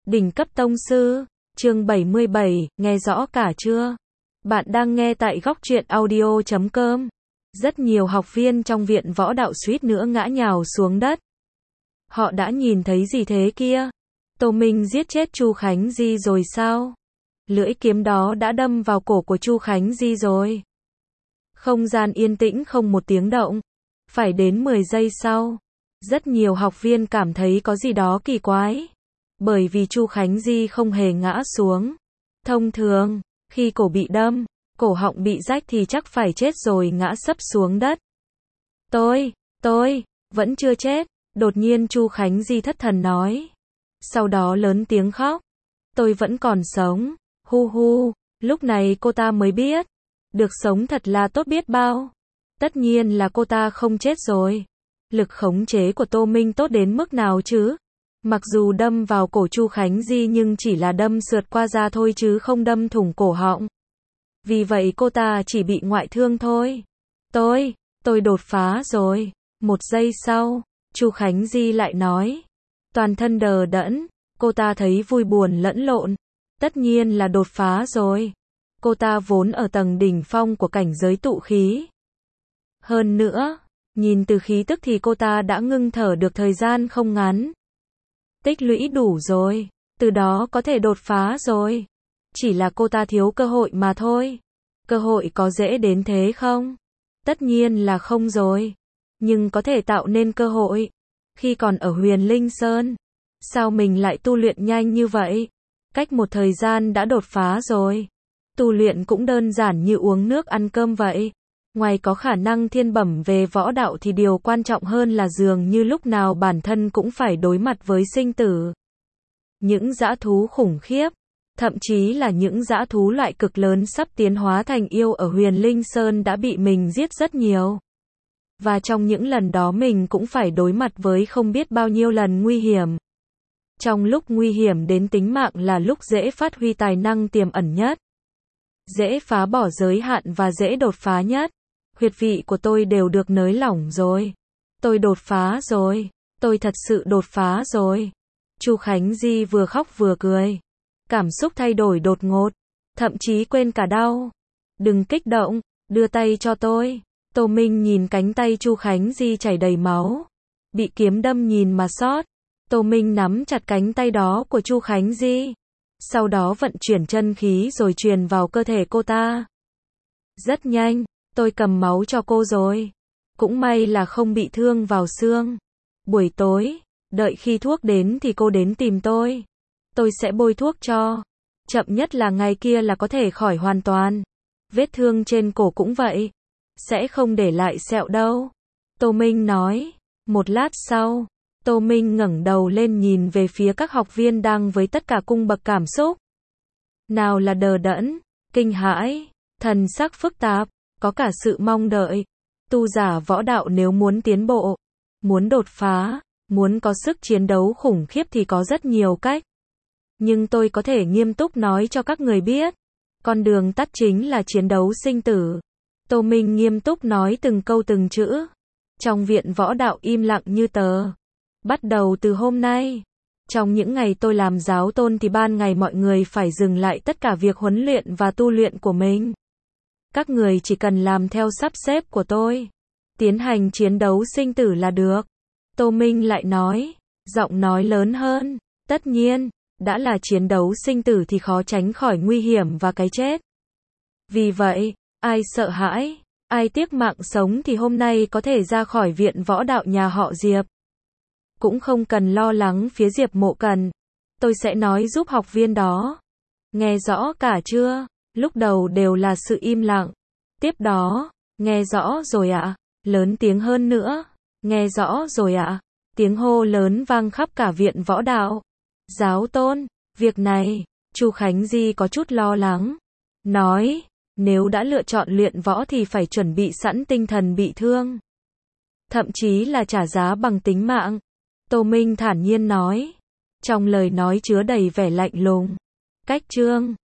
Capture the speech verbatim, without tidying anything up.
Đỉnh cấp tông sư, chương bảy mươi bảy, nghe rõ cả chưa? Bạn đang nghe tại góc truyện audio chấm com. Rất nhiều học viên trong viện võ đạo suýt nữa ngã nhào xuống đất. Họ đã nhìn thấy gì thế kia? Tô Minh giết chết Chu Khánh Di rồi sao? Lưỡi kiếm đó đã đâm vào cổ của Chu Khánh Di rồi. Không gian yên tĩnh không một tiếng động. Phải đến mười giây sau. Rất nhiều học viên cảm thấy có gì đó kỳ quái. Bởi vì Chu Khánh Di không hề ngã xuống. Thông thường, khi cổ bị đâm, cổ họng bị rách thì chắc phải chết rồi ngã sấp xuống đất. Tôi, tôi, vẫn chưa chết. Đột nhiên Chu Khánh Di thất thần nói. Sau đó lớn tiếng khóc. Tôi vẫn còn sống. Hu hu, lúc này cô ta mới biết. Được sống thật là tốt biết bao. Tất nhiên là cô ta không chết rồi. Lực khống chế của Tô Minh tốt đến mức nào chứ? Mặc dù đâm vào cổ Chu Khánh Di nhưng chỉ là đâm sượt qua da thôi chứ không đâm thủng cổ họng. Vì vậy cô ta chỉ bị ngoại thương thôi. Tôi, tôi đột phá rồi. Một giây sau, Chu Khánh Di lại nói. Toàn thân đờ đẫn, cô ta thấy vui buồn lẫn lộn. Tất nhiên là đột phá rồi. Cô ta vốn ở tầng đỉnh phong của cảnh giới tụ khí. Hơn nữa, nhìn từ khí tức thì cô ta đã ngưng thở được thời gian không ngắn. Tích lũy đủ rồi, từ đó có thể đột phá rồi. Chỉ là cô ta thiếu cơ hội mà thôi. Cơ hội có dễ đến thế không? Tất nhiên là không rồi. Nhưng có thể tạo nên cơ hội. Khi còn ở Huyền Linh Sơn, sao mình lại tu luyện nhanh như vậy? Cách một thời gian đã đột phá rồi. Tu luyện cũng đơn giản như uống nước ăn cơm vậy. Ngoài có khả năng thiên bẩm về võ đạo thì điều quan trọng hơn là dường như lúc nào bản thân cũng phải đối mặt với sinh tử. Những dã thú khủng khiếp, thậm chí là những dã thú loại cực lớn sắp tiến hóa thành yêu ở Huyền Linh Sơn đã bị mình giết rất nhiều. Và trong những lần đó mình cũng phải đối mặt với không biết bao nhiêu lần nguy hiểm. Trong lúc nguy hiểm đến tính mạng là lúc dễ phát huy tài năng tiềm ẩn nhất. Dễ phá bỏ giới hạn và dễ đột phá nhất. Huyệt vị của tôi đều được nới lỏng rồi. Tôi đột phá rồi. Tôi thật sự đột phá rồi. Chu Khánh Di vừa khóc vừa cười. Cảm xúc thay đổi đột ngột. Thậm chí quên cả đau. Đừng kích động. Đưa tay cho tôi. Tô Minh nhìn cánh tay Chu Khánh Di chảy đầy máu. Bị kiếm đâm nhìn mà xót. Tô Minh nắm chặt cánh tay đó của Chu Khánh Di. Sau đó vận chuyển chân khí rồi truyền vào cơ thể cô ta. Rất nhanh. Tôi cầm máu cho cô rồi. Cũng may là không bị thương vào xương. Buổi tối, đợi khi thuốc đến thì cô đến tìm tôi. Tôi sẽ bôi thuốc cho. Chậm nhất là ngày kia là có thể khỏi hoàn toàn. Vết thương trên cổ cũng vậy. Sẽ không để lại sẹo đâu. Tô Minh nói. Một lát sau, Tô Minh ngẩng đầu lên nhìn về phía các học viên đang với tất cả cung bậc cảm xúc. Nào là đờ đẫn, kinh hãi, thần sắc phức tạp. Có cả sự mong đợi. Tu giả võ đạo nếu muốn tiến bộ, muốn đột phá, muốn có sức chiến đấu khủng khiếp thì có rất nhiều cách. Nhưng tôi có thể nghiêm túc nói cho các người biết. Con đường tắt chính là chiến đấu sinh tử. Tô Minh nghiêm túc nói từng câu từng chữ. Trong viện võ đạo im lặng như tờ. Bắt đầu từ hôm nay. Trong những ngày tôi làm giáo tôn thì ban ngày mọi người phải dừng lại tất cả việc huấn luyện và tu luyện của mình. Các người chỉ cần làm theo sắp xếp của tôi. Tiến hành chiến đấu sinh tử là được. Tô Minh lại nói. Giọng nói lớn hơn. Tất nhiên, đã là chiến đấu sinh tử thì khó tránh khỏi nguy hiểm và cái chết. Vì vậy, ai sợ hãi, ai tiếc mạng sống thì hôm nay có thể ra khỏi viện võ đạo nhà họ Diệp. Cũng không cần lo lắng phía Diệp Mộ Cần. Tôi sẽ nói giúp học viên đó. Nghe rõ cả chưa? Lúc đầu đều là sự im lặng. Tiếp đó, nghe rõ rồi ạ. À? Lớn tiếng hơn nữa. Nghe rõ rồi ạ. À? Tiếng hô lớn vang khắp cả viện võ đạo. Giáo tôn, việc này, Chu Khánh Di có chút lo lắng. Nói, nếu đã lựa chọn luyện võ thì phải chuẩn bị sẵn tinh thần bị thương. Thậm chí là trả giá bằng tính mạng. Tô Minh thản nhiên nói. Trong lời nói chứa đầy vẻ lạnh lùng. Cách chương